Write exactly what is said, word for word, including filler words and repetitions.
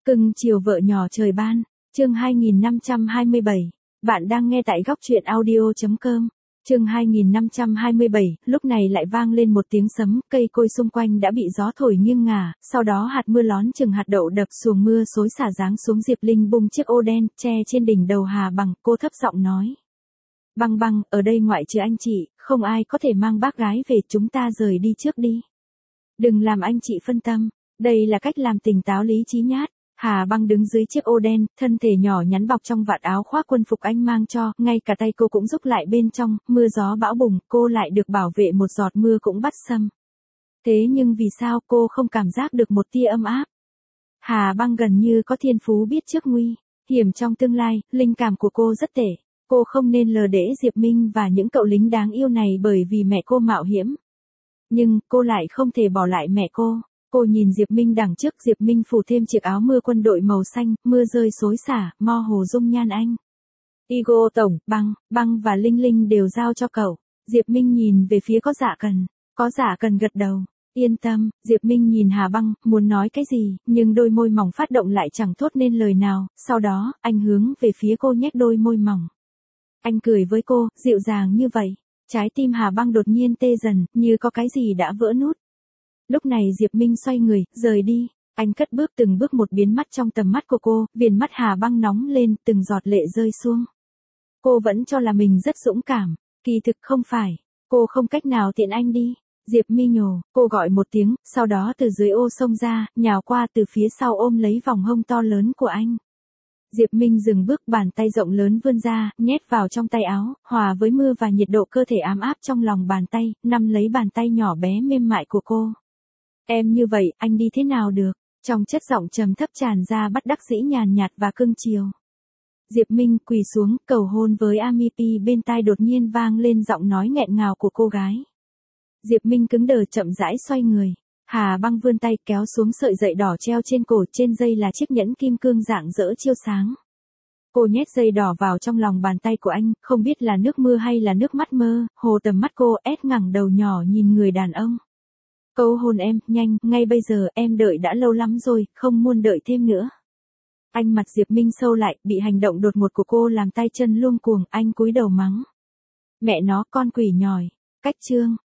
Cưng chiều vợ nhỏ trời ban, chương hai nghìn năm trăm hai mươi bảy. Bạn đang nghe tại góc truyện audio.com. Chương hai nghìn năm trăm hai mươi bảy, lúc này lại vang lên một tiếng sấm, cây cối xung quanh đã bị gió thổi nghiêng ngả, sau đó hạt mưa lón chừng hạt đậu đập xuồng mưa xối xả giáng xuống. Diệp Linh bung chiếc ô đen che trên đỉnh đầu Hà Bằng, cô thấp giọng nói: "Băng Băng, ở đây ngoại trừ anh chị, không ai có thể mang bác gái về, chúng ta rời đi trước đi. Đừng làm anh chị phân tâm, đây là cách làm tỉnh táo lý trí nhát." Hà Băng đứng dưới chiếc ô đen, thân thể nhỏ nhắn bọc trong vạt áo khoác quân phục anh mang cho, ngay cả tay cô cũng rúc lại bên trong, mưa gió bão bùng, cô lại được bảo vệ một giọt mưa cũng bắt xâm. Thế nhưng vì sao cô không cảm giác được một tia ấm áp? Hà Băng gần như có thiên phú biết trước nguy hiểm trong tương lai, linh cảm của cô rất tệ. Cô không nên lờ đễ Diệp Minh và những cậu lính đáng yêu này bởi vì mẹ cô mạo hiểm. Nhưng, cô lại không thể bỏ lại mẹ cô. Cô nhìn Diệp Minh đằng trước, Diệp Minh phủ thêm chiếc áo mưa quân đội màu xanh, mưa rơi xối xả, mơ hồ dung nhan anh. Igo tổng, Băng, Băng và Linh Linh đều giao cho cậu. Diệp Minh nhìn về phía có Dạ Cần, có Dạ Cần gật đầu. Yên tâm, Diệp Minh nhìn Hà Băng, muốn nói cái gì, nhưng đôi môi mỏng phát động lại chẳng thốt nên lời nào, sau đó, anh hướng về phía cô nhếch đôi môi mỏng. Anh cười với cô, dịu dàng như vậy. Trái tim Hà Băng đột nhiên tê dần, như có cái gì đã vỡ nút. Lúc này Diệp Minh xoay người, rời đi. Anh cất bước từng bước một biến mất trong tầm mắt của cô, viền mắt Hà Băng nóng lên, từng giọt lệ rơi xuống. Cô vẫn cho là mình rất dũng cảm, kỳ thực không phải. Cô không cách nào tiện anh đi. Diệp Mi nhổ, cô gọi một tiếng, sau đó từ dưới ô xông ra, nhào qua từ phía sau ôm lấy vòng hông to lớn của anh. Diệp Minh dừng bước, bàn tay rộng lớn vươn ra, nhét vào trong tay áo, hòa với mưa và nhiệt độ cơ thể ám áp trong lòng bàn tay, nắm lấy bàn tay nhỏ bé mềm mại của cô. Em như vậy, anh đi thế nào được? Trong chất giọng trầm thấp tràn ra bất đắc dĩ nhàn nhạt và cưng chiều. Diệp Minh quỳ xuống, cầu hôn với Amipi, bên tai đột nhiên vang lên giọng nói nghẹn ngào của cô gái. Diệp Minh cứng đờ chậm rãi xoay người. Hà Băng vươn tay kéo xuống sợi dây đỏ treo trên cổ, trên dây là chiếc nhẫn kim cương rạng rỡ chiếu sáng. Cô nhét dây đỏ vào trong lòng bàn tay của anh, không biết là nước mưa hay là nước mắt mơ, hồ tầm mắt cô ép ngẩng đầu nhỏ nhìn người đàn ông. Cầu hôn em, nhanh, ngay bây giờ, em đợi đã lâu lắm rồi, không muốn đợi thêm nữa. Anh mặt Diệp Minh sâu lại, bị hành động đột ngột của cô làm tay chân luống cuồng, anh cúi đầu mắng. Mẹ nó, con quỷ nhỏi. Cách chương.